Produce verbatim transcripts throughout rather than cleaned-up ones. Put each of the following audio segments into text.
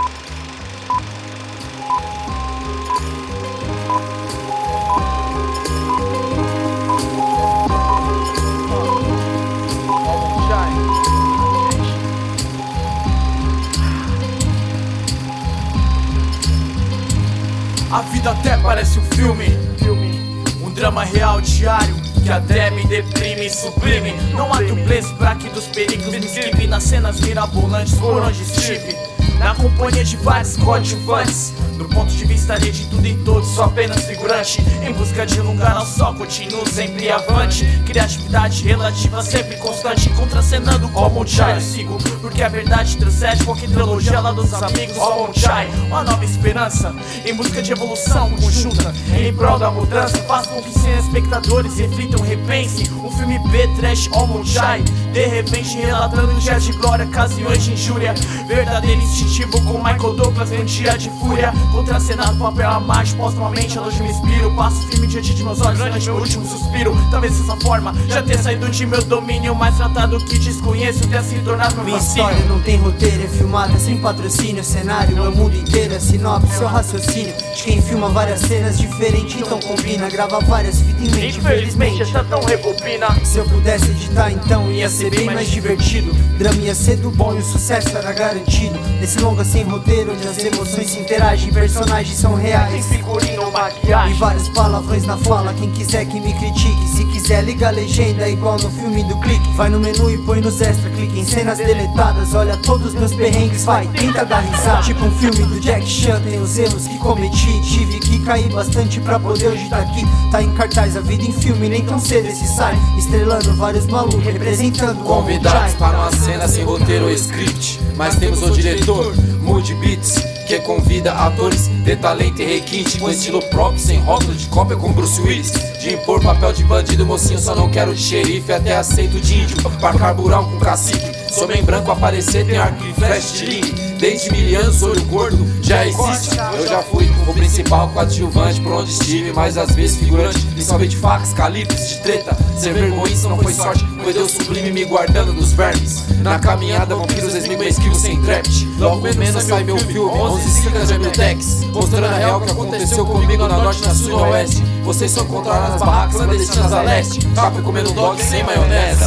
A vida até parece um filme, um drama real diário que até me deprime e sublime. Não há dublês pra que dos perigos me esquive nas cenas mirabolantes por onde estive, na companhia de vários coadjuvantes. Do ponto de vista alheio de tudo e todos, sou apenas figurante, em busca de um lugar ao sol, continuo sempre avante. Criatividade relativa, sempre constante, contracenando o Monchai. Eu sigo, porque a verdade transcende qualquer trilogia lá dos amigos. Ó Monchai, uma nova esperança, em busca de evolução conjunta, em prol da mudança. Faz com que seus espectadores reflitam, repensem um filme B-Trash. Ó Monchai, de repente relatando dias de glória, ocasiões de injúria. Verdadeiro instintivo com Michael Douglas num dia de fúria. Contracenado, papel a mais, postumamente a longe me inspiro. Passo firme diante de meus olhos durante meu último suspiro. Talvez dessa forma já ter saído de meu domínio, mais tratado que desconheço, ter se tornado meu Minha fascínio. história não tem roteiro, é filmada sem patrocínio. O cenário é o mundo inteiro, é sinopse, seu raciocínio de quem filma várias cenas diferentes, então combina. Grava várias fitas em mente, Infelizmente essa não rebobina. Se eu pudesse editar então ia ser bem mais divertido. Drama ia ser do bom e o sucesso era garantido. Nesse longa sem roteiro, onde as emoções se interagem, personagens são reais, Tem figurino ou maquiagem e vários palavrões na fala. Quem quiser que me critique, se quiser liga a legenda igual no filme do clique. Vai no menu e põe nos extra, clique em cenas deletadas. Olha todos meus perrengues, vai, tenta dar risada. Tipo um filme do Jack Chan, tem os erros que cometi. Tive que cair bastante pra poder hoje tá aqui. Tá em cartaz, a vida em filme, nem tão cedo esse sai. Estrelando vários malucos, representando convidados para uma cena sem roteiro ou script, mas temos o diretor, Mood Beats, que convida atores de talento e requinte, com estilo próprio, sem rótulo de cópia com Bruce Willis. De impor papel de bandido, mocinho, só não quero de xerife, até aceito de índio, para carburar com cacique. Sou bem branco, aparecer tem arco e flash de link. Desde mil anos, olho gordo já existe. Eu já fui o principal coadjuvante por onde estive, mas às vezes figurante, principalmente de facas, calibres, de treta. Ser vergonha, isso não foi sorte, foi Deus sublime me guardando dos vermes. Na caminhada, vampiros esmigo esquivo sem trapte. Logo menos sai meu filme, onze ciclas de Amiltex, mostrando a real que aconteceu comigo na norte, na sul e na oeste. Vocês só encontraram nas barracas clandestinas a leste, capa comendo dog sem maionese.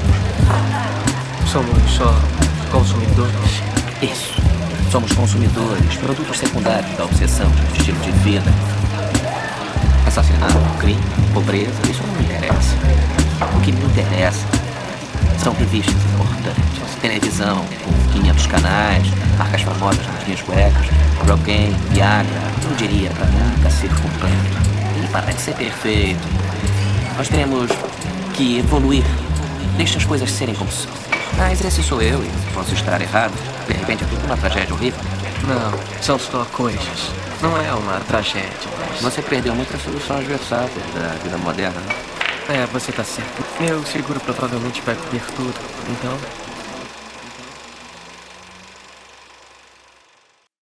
Somos só consumidores. Isso. Somos consumidores, produtos secundários da obsessão do estilo de vida. Assassinato, crime, pobreza, isso não me interessa. O que me interessa são revistas importantes, televisão com quinhentos canais, marcas famosas nas minhas cuecas, Rogaine, Viagra, eu diria pra nunca ser completo e parar de ser perfeito. Nós temos que evoluir, deixa as coisas serem como são. Mas esse sou eu e posso estar errado. De repente é tudo uma tragédia horrível. Não, são só coisas. Não é uma tragédia. Você perdeu muitas soluções versáteis da vida moderna, né? É, você tá certo. Meu seguro provavelmente vai cobrir tudo. Então,